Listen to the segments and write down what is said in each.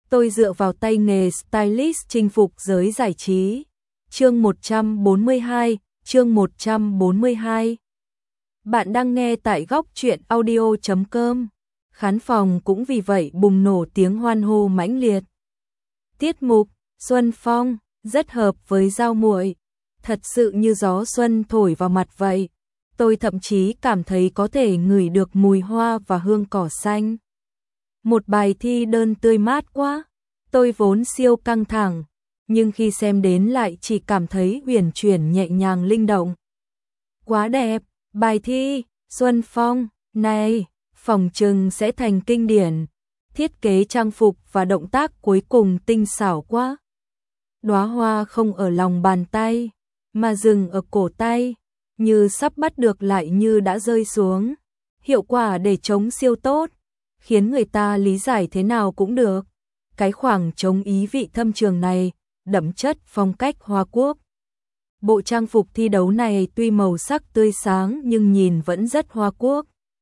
Tôi dựa vào tay nghề stylist chinh phục giới giải trí. Chương 142, chương 142. Bạn đang nghe tại góc truyện audio.com. Khán phòng cũng vì vậy bùng nổ tiếng hoan hô mãnh liệt. Tiết mục Xuân Phong rất hợp với Giao Muội, thật sự như gió xuân thổi vào mặt vậy. Tôi thậm chí cảm thấy có thể ngửi được mùi hoa và hương cỏ xanh. Một bài thi đơn tươi mát quá. Tôi vốn siêu căng thẳng, nhưng khi xem đến lại chỉ cảm thấy uyển chuyển nhẹ nhàng linh động. Quá đẹp, bài thi Xuân Phong này, phỏng chừng sẽ thành kinh điển. Thiết kế trang phục và động tác cuối cùng tinh xảo quá. Đóa hoa không ở lòng bàn tay, mà dừng ở cổ tay, như sắp bắt được lại như đã rơi xuống. Hiệu quả để trống siêu tốt, khiến người ta lý giải thế nào cũng được. Cái khoảng trống ý vị thâm trường này, đậm chất phong cách Hoa Quốc. Bộ trang phục thi đấu này tuy màu sắc tươi sáng nhưng nhìn vẫn rất Hoa Quốc.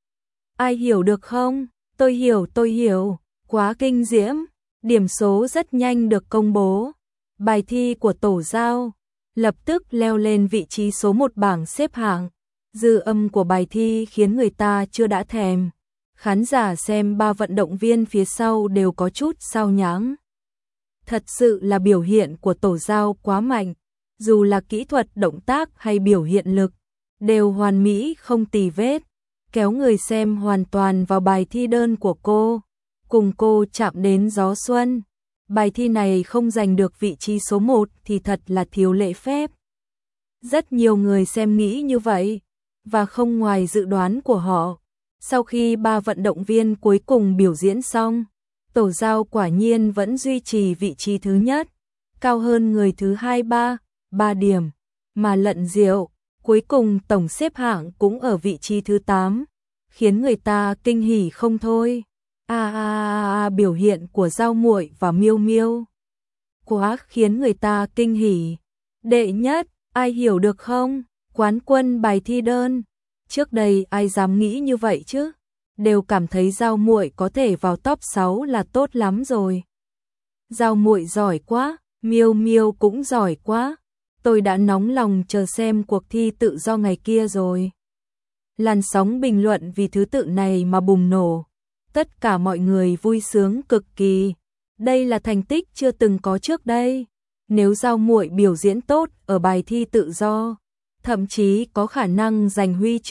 Ai hiểu được không? Tôi hiểu, quá kinh diễm. Điểm số rất nhanh được công bố. Bài thi của Tổ Giao lập tức leo lên vị trí số 1 bảng xếp hạng. Dư âm của bài thi khiến người ta chưa đã thèm. Khán giả xem 3 vận động viên phía sau đều có chút sao nhãng. Thật sự là biểu hiện của Tổ Giao quá mạnh, dù là kỹ thuật động tác hay biểu hiện lực, đều hoàn mỹ không tì vết, kéo người xem hoàn toàn vào bài thi đơn của cô, cùng cô chạm đến gió xuân. Bài thi này không giành được vị trí số 1 thì thật là thiếu lễ phép. Rất nhiều người xem nghĩ như vậy, và không ngoài dự đoán của họ. Sau khi 3 vận động viên cuối cùng biểu diễn xong, Tổ Giao quả nhiên vẫn duy trì vị trí thứ nhất, cao hơn người thứ 2 3 điểm, mà Lận Diệu cuối cùng tổng xếp hạng cũng ở vị trí thứ 8, khiến người ta kinh hỉ không thôi. Biểu hiện của Giao Muội và Miêu Miêu quá khiến người ta kinh hỉ. Đệ nhất, ai hiểu được không? Quán quân bài thi đơn. Trước đây ai dám nghĩ như vậy chứ? Đều cảm thấy Giao Muội có thể vào top 6 là tốt lắm rồi. Giao Muội giỏi quá, Miêu Miêu cũng giỏi quá. Tôi đã nóng lòng chờ xem cuộc thi tự do ngày kia rồi. Làn sóng bình luận vì thứ tự này mà bùng nổ. Tất cả mọi người vui sướng cực kỳ. Đây là thành tích chưa từng có trước đây. Nếu Giao Muội biểu diễn tốt ở bài thi tự do, thậm chí có khả năng giành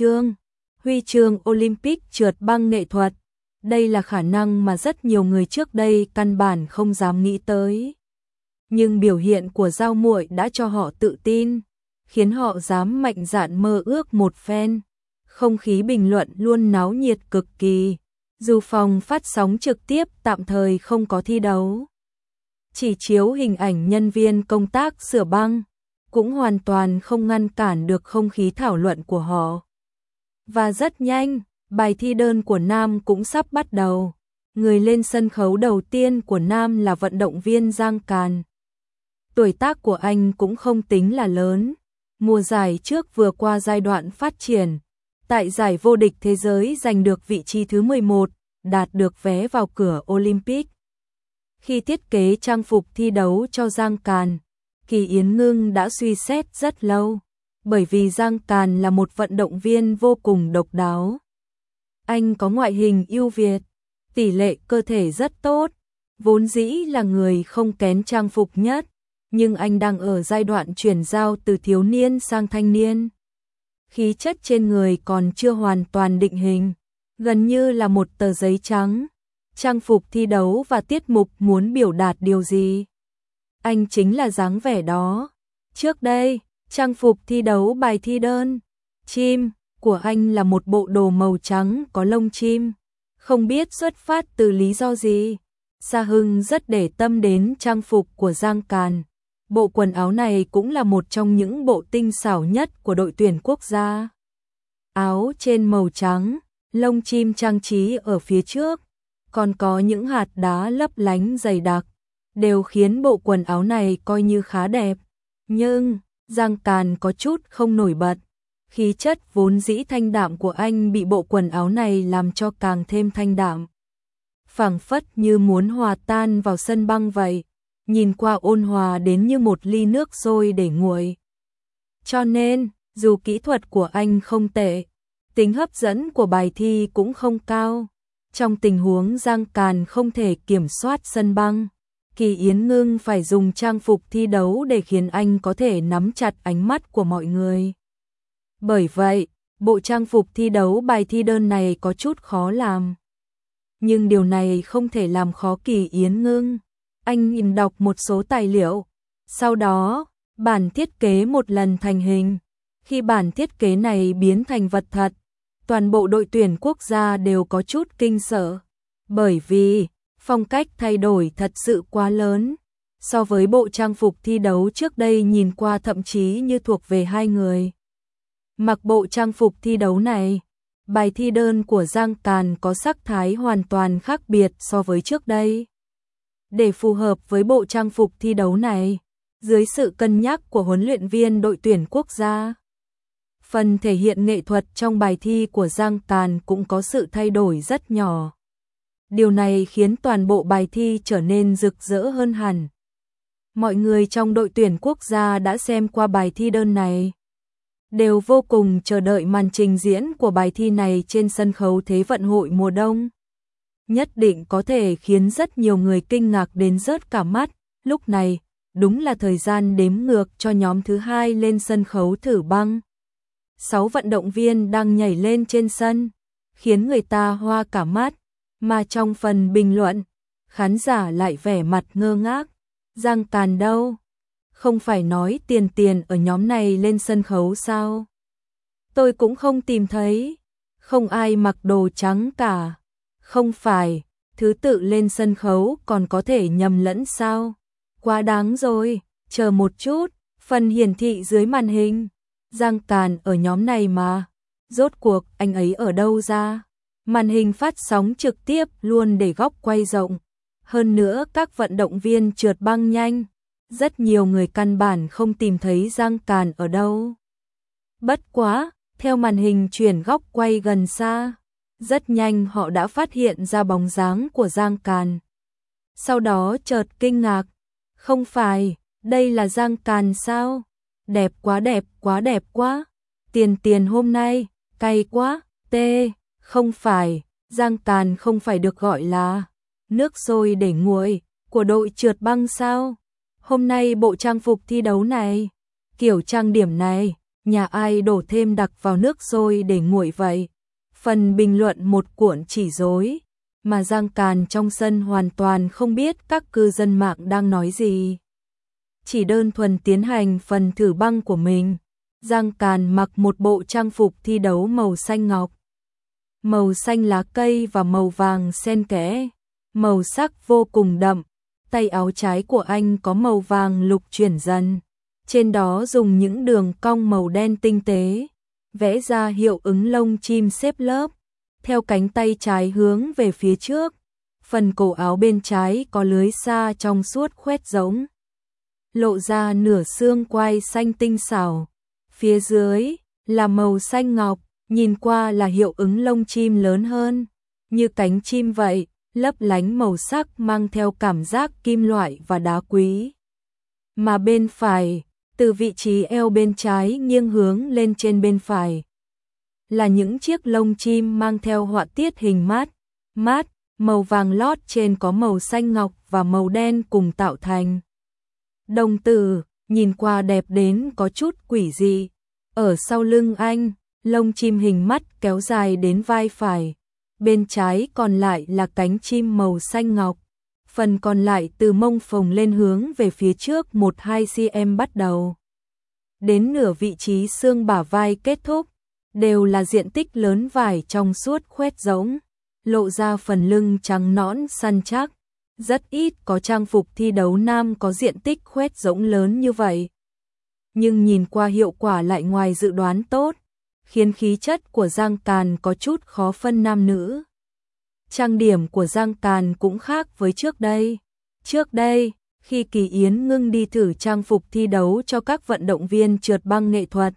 huy chương Olympic trượt băng nghệ thuật. Đây là khả năng mà rất nhiều người trước đây căn bản không dám nghĩ tới. Nhưng biểu hiện của Giao Muội đã cho họ tự tin, khiến họ dám mạnh dạn mơ ước một phen. Không khí bình luận luôn náo nhiệt cực kỳ, dù phòng phát sóng trực tiếp tạm thời không có thi đấu. Chỉ chiếu hình ảnh nhân viên công tác sửa băng, cũng hoàn toàn không ngăn cản được không khí thảo luận của họ. Và rất nhanh, bài thi đơn của nam cũng sắp bắt đầu. Người lên sân khấu đầu tiên của nam là vận động viên Giang Càn. Tuổi tác của anh cũng không tính là lớn. Mùa giải trước vừa qua giai đoạn phát triển. Tại giải vô địch thế giới giành được vị trí thứ 11, đạt được vé vào cửa Olympic. Khi thiết kế trang phục thi đấu cho Giang Càn, Kỳ Yến Ngưng đã suy xét rất lâu, bởi vì Giang Càn là một vận động viên vô cùng độc đáo. Anh có ngoại hình ưu việt, tỷ lệ cơ thể rất tốt, vốn dĩ là người không kén trang phục nhất, nhưng anh đang ở giai đoạn chuyển giao từ thiếu niên sang thanh niên. Khí chất trên người còn chưa hoàn toàn định hình, gần như là một tờ giấy trắng. Trang phục thi đấu và tiết mục muốn biểu đạt điều gì? Anh chính là dáng vẻ đó. Trước đây, trang phục thi đấu bài thi đơn, chim của anh là một bộ đồ màu trắng có lông chim. Không biết xuất phát từ lý do gì, Sa Hưng rất để tâm đến trang phục của Giang Càn. Bộ quần áo này cũng là một trong những bộ tinh xảo nhất của đội tuyển quốc gia. Áo trên màu trắng, lông chim trang trí ở phía trước, còn có những hạt đá lấp lánh dày đặc, đều khiến bộ quần áo này coi như khá đẹp. Nhưng, Giang Càn có chút không nổi bật. Khí chất vốn dĩ thanh đạm của anh bị bộ quần áo này làm cho càng thêm thanh đạm. phảng phất như muốn hòa tan vào sân băng vậy, nhìn qua ôn hòa đến như một ly nước sôi để nguội. Cho nên, dù kỹ thuật của anh không tệ, tính hấp dẫn của bài thi cũng không cao. Trong tình huống Giang Càn không thể kiểm soát sân băng, Kỳ Yến Ngưng phải dùng trang phục thi đấu để khiến anh có thể nắm chặt ánh mắt của mọi người. Bởi vậy, bộ trang phục thi đấu bài thi đơn này có chút khó làm. Nhưng điều này không thể làm khó Kỳ Yến Ngưng. Anh nhìn đọc một số tài liệu, sau đó, bản thiết kế một lần thành hình. Khi bản thiết kế này biến thành vật thật, toàn bộ đội tuyển quốc gia đều có chút kinh sợ. Bởi vì, phong cách thay đổi thật sự quá lớn. So với bộ trang phục thi đấu trước đây nhìn qua thậm chí như thuộc về hai người. Mặc bộ trang phục thi đấu này, bài thi đơn của Giang Càn có sắc thái hoàn toàn khác biệt so với trước đây. Để phù hợp với bộ trang phục thi đấu này, dưới sự cân nhắc của huấn luyện viên đội tuyển quốc gia, phần thể hiện nghệ thuật trong bài thi của Giang Càn cũng có sự thay đổi rất nhỏ. Điều này khiến toàn bộ bài thi trở nên rực rỡ hơn hẳn. Mọi người trong đội tuyển quốc gia đã xem qua bài thi đơn này, đều vô cùng chờ đợi màn trình diễn của bài thi này trên sân khấu Thế vận hội mùa đông. Nhất định có thể khiến rất nhiều người kinh ngạc đến rớt cả mắt. Lúc này, đúng là thời gian đếm ngược cho nhóm thứ hai lên sân khấu thử băng. 6 vận động viên đang nhảy lên trên sân, khiến người ta hoa cả mắt, mà trong phần bình luận, khán giả lại vẻ mặt ngơ ngác. Giang Càn đâu? Không phải nói tiền ở nhóm này lên sân khấu sao? Tôi cũng không tìm thấy, không ai mặc đồ trắng cả. Không phải, thứ tự lên sân khấu còn có thể nhầm lẫn sao? Quá đáng rồi, chờ một chút, phần hiển thị dưới màn hình. Giang Càn ở nhóm này mà, rốt cuộc anh ấy ở đâu ra? Màn hình phát sóng trực tiếp luôn để góc quay rộng. Hơn nữa các vận động viên trượt băng nhanh, rất nhiều người căn bản không tìm thấy Giang Càn ở đâu. Bất quá, theo màn hình chuyển góc quay gần xa, rất nhanh họ đã phát hiện ra bóng dáng của Giang Càn. Sau đó chợt kinh ngạc, không phải, đây là Giang Càn sao? Đẹp quá. Tiền hôm nay, cay quá, không phải, Giang Càn không phải được gọi là nước sôi để nguội của đội trượt băng sao? Hôm nay bộ trang phục thi đấu này, kiểu trang điểm này, nhà ai đổ thêm đặc vào nước sôi để nguội vậy? Phần bình luận một cuộn chỉ rối, mà Giang Càn trong sân hoàn toàn không biết các cư dân mạng đang nói gì. Chỉ đơn thuần tiến hành phần thử băng của mình, Giang Càn mặc một bộ trang phục thi đấu màu xanh ngọc, màu xanh lá cây và màu vàng xen kẽ, màu sắc vô cùng đậm. Tay áo trái của anh có màu vàng lục chuyển dần, trên đó dùng những đường cong màu đen tinh tế, vẽ ra hiệu ứng lông chim xếp lớp, theo cánh tay trái hướng về phía trước. Phần cổ áo bên trái có lưới sa trong suốt khoét rỗng, lộ ra nửa xương quai xanh tinh xảo. Phía dưới là màu xanh ngọc, nhìn qua là hiệu ứng lông chim lớn hơn, như cánh chim vậy, lấp lánh màu sắc mang theo cảm giác kim loại và đá quý. Mà bên phải, từ vị trí eo bên trái nghiêng hướng lên trên bên phải, là những chiếc lông chim mang theo họa tiết hình mát, màu vàng lót trên có màu xanh ngọc và màu đen cùng tạo thành đồng tử, nhìn qua đẹp đến có chút quỷ dị. Ở sau lưng anh, lông chim hình mắt kéo dài đến vai phải, bên trái còn lại là cánh chim màu xanh ngọc, phần còn lại từ mông phồng lên hướng về phía trước 1-2 cm bắt đầu. Đến nửa vị trí xương bả vai kết thúc, đều là diện tích lớn vải trong suốt khoét rỗng, lộ ra phần lưng trắng nõn săn chắc. Rất ít có trang phục thi đấu nam có diện tích khoét rỗng lớn như vậy. Nhưng nhìn qua hiệu quả lại ngoài dự đoán tốt, khiến khí chất của Giang Càn có chút khó phân nam nữ. Trang điểm của Giang Càn cũng khác với trước đây. Trước đây, khi Kỳ Yến Ngưng đi thử trang phục thi đấu cho các vận động viên trượt băng nghệ thuật,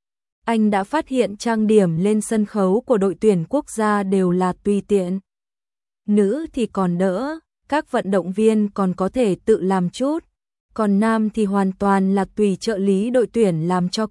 anh đã phát hiện trang điểm lên sân khấu của đội tuyển quốc gia đều là tùy tiện. nữ thì còn đỡ, các vận động viên còn có thể tự làm chút, còn nam thì hoàn toàn là tùy trợ lý đội tuyển làm cho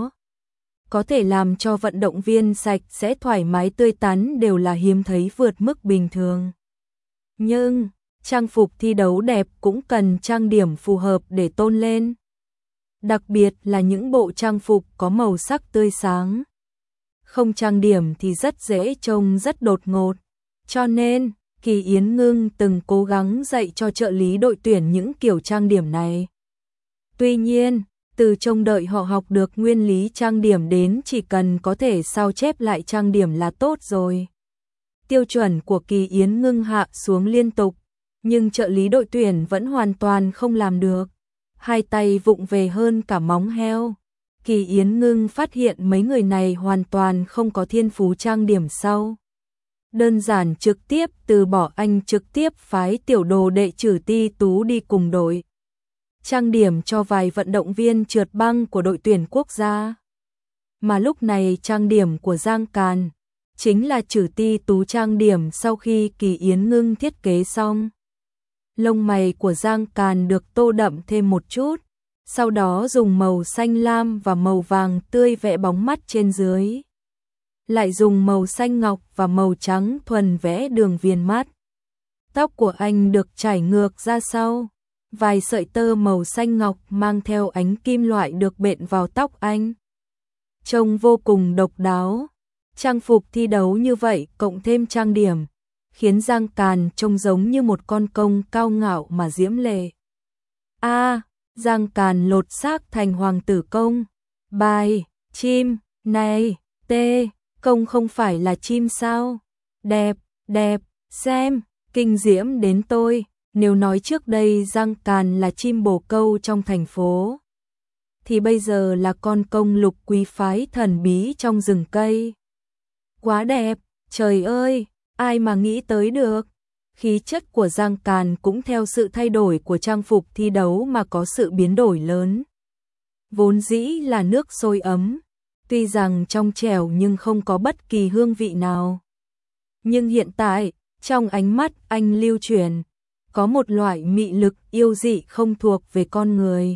có thể làm cho vận động viên sạch sẽ thoải mái tươi tắn đều là hiếm thấy vượt mức bình thường. Nhưng, trang phục thi đấu đẹp cũng cần trang điểm phù hợp để tôn lên. Đặc biệt là những bộ trang phục có màu sắc tươi sáng. Không trang điểm thì rất dễ trông rất đột ngột. Cho nên, Kỳ Yến Ngưng từng cố gắng dạy cho trợ lý đội tuyển những kiểu trang điểm này. Tuy nhiên, từ trông đợi họ học được nguyên lý trang điểm đến chỉ cần có thể sao chép lại trang điểm là tốt rồi. Tiêu chuẩn của Kỳ Yến Ngưng hạ xuống liên tục, nhưng trợ lý đội tuyển vẫn hoàn toàn không làm được. Hai tay vụng về hơn cả móng heo. Kỳ Yến Ngưng phát hiện mấy người này hoàn toàn không có thiên phú trang điểm sau. Đơn giản trực tiếp từ bỏ, anh trực tiếp phái tiểu đồ đệ Trử Ti Tú đi cùng đội. Trang điểm cho vài vận động viên trượt băng của đội tuyển quốc gia. Mà lúc này trang điểm của Giang Càn chính là Trử Ti Tú trang điểm sau khi Kỳ Yến Ngưng thiết kế xong. Lông mày của Giang Càn được tô đậm thêm một chút, sau đó dùng màu xanh lam và màu vàng tươi vẽ bóng mắt trên dưới. Lại dùng màu xanh ngọc và màu trắng thuần vẽ đường viền mắt. Tóc của anh được chải ngược ra sau, vài sợi tơ màu xanh ngọc mang theo ánh kim loại được bện vào tóc anh. Trông vô cùng độc đáo. Trang phục thi đấu như vậy cộng thêm trang điểm, khiến Giang Càn trông giống như một con công cao ngạo mà diễm lệ. Giang Càn lột xác thành hoàng tử công. Bài, chim, này, công không phải là chim sao? Đẹp, đẹp, xem, kinh diễm đến tôi. Nếu nói trước đây Giang Càn là chim bồ câu trong thành phố, thì bây giờ là con công lục quý phái thần bí trong rừng cây. Quá đẹp, trời ơi, ai mà nghĩ tới được. Khí chất của Giang Càn cũng theo sự thay đổi của trang phục thi đấu mà có sự biến đổi lớn. Vốn dĩ là nước sôi ấm, tuy rằng trong trẻo nhưng không có bất kỳ hương vị nào. Nhưng hiện tại, trong ánh mắt anh lưu truyền, có một loại mị lực yêu dị không thuộc về con người.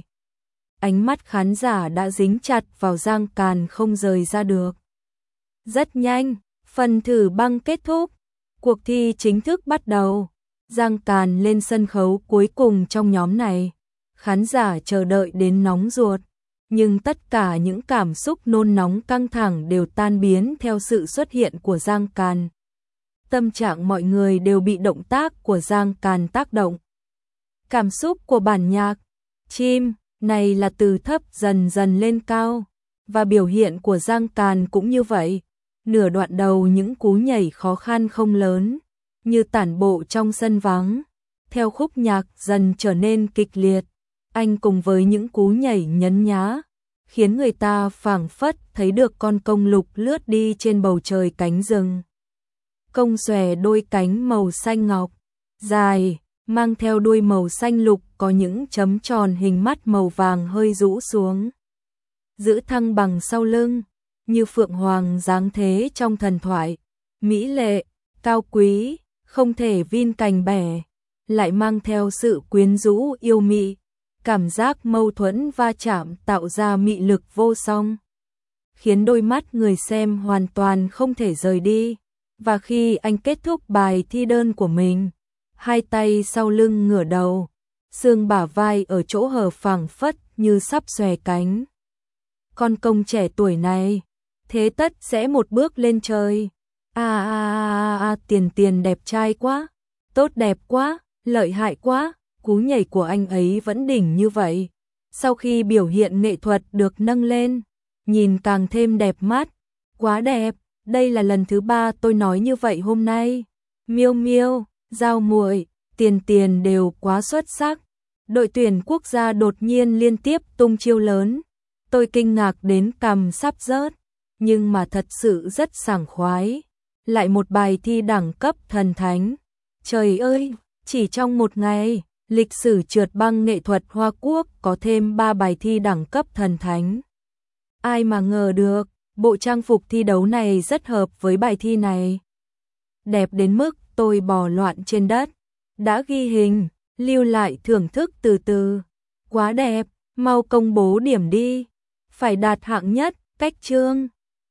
Ánh mắt khán giả đã dính chặt vào Giang Càn không rời ra được. Rất nhanh, phần thử băng kết thúc, cuộc thi chính thức bắt đầu. Giang Càn lên sân khấu cuối cùng trong nhóm này. Khán giả chờ đợi đến nóng ruột, nhưng tất cả những cảm xúc nôn nóng căng thẳng đều tan biến theo sự xuất hiện của Giang Càn. Tâm trạng mọi người đều bị động tác của Giang Càn tác động. Cảm xúc của bản nhạc chim này là từ thấp dần dần lên cao, và biểu hiện của Giang Càn cũng như vậy. Nửa đoạn đầu những cú nhảy khó khăn không lớn, như tản bộ trong sân vắng. Theo khúc nhạc dần trở nên kịch liệt, anh cùng với những cú nhảy nhấn nhá, khiến người ta phảng phất thấy được con công lục lướt đi trên bầu trời cánh rừng. Công xòe đôi cánh màu xanh ngọc, dài, mang theo đuôi màu xanh lục có những chấm tròn hình mắt màu vàng hơi rũ xuống. Giữ thăng bằng sau lưng, như phượng hoàng dáng thế trong thần thoại, mỹ lệ, cao quý, không thể vin cành bẻ, lại mang theo sự quyến rũ yêu mị, cảm giác mâu thuẫn va chạm tạo ra mị lực vô song, khiến đôi mắt người xem hoàn toàn không thể rời đi. Và khi anh kết thúc bài thi đơn của mình, hai tay sau lưng ngửa đầu, xương bả vai ở chỗ hở phảng phất như sắp xòe cánh. Con công trẻ tuổi này, thế tất sẽ một bước lên trời. Tiền đẹp trai quá, tốt đẹp quá, lợi hại quá, cú nhảy của anh ấy vẫn đỉnh như vậy. Sau khi biểu hiện nghệ thuật được nâng lên, nhìn càng thêm đẹp mắt, quá đẹp. Đây là lần thứ 3 tôi nói như vậy hôm nay. Miêu Miêu, Giao Muội, Tiền đều quá xuất sắc. Đội tuyển quốc gia đột nhiên liên tiếp tung chiêu lớn. Tôi kinh ngạc đến cằm sắp rớt, nhưng mà thật sự rất sảng khoái. Lại một bài thi đẳng cấp thần thánh. Trời ơi, chỉ trong một ngày, lịch sử trượt băng nghệ thuật Hoa Quốc có thêm 3 bài thi đẳng cấp thần thánh. Ai mà ngờ được. Bộ trang phục thi đấu này rất hợp với bài thi này. Đẹp đến mức tôi bò loạn trên đất. Đã ghi hình, lưu lại thưởng thức từ từ. Quá đẹp, mau công bố điểm đi. Phải đạt hạng nhất, cách chương.